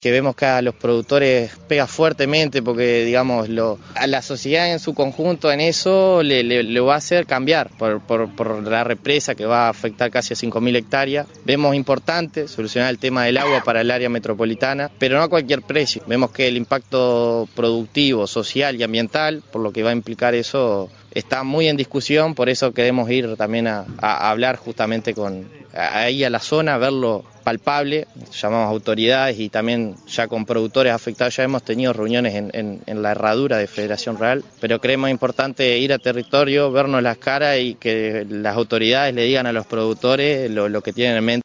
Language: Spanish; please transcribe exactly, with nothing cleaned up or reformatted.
que vemos que a los productores pega fuertemente porque, digamos, lo, a la sociedad en su conjunto en eso le, le, le va a hacer cambiar por, por, por la represa que va a afectar casi a cinco mil hectáreas. Vemos importante solucionar el tema del agua para el área metropolitana, pero no a cualquier precio. Vemos que el impacto productivo, social y ambiental, por lo que va a implicar eso, está muy en discusión, por eso queremos ir también a, a hablar justamente con ahí a la zona, verlo palpable, llamamos autoridades y también ya con productores afectados, ya hemos tenido reuniones en, en, en la herradura de Federación Real, pero creemos importante ir a territorio, vernos las caras y que las autoridades le digan a los productores lo, lo que tienen en mente.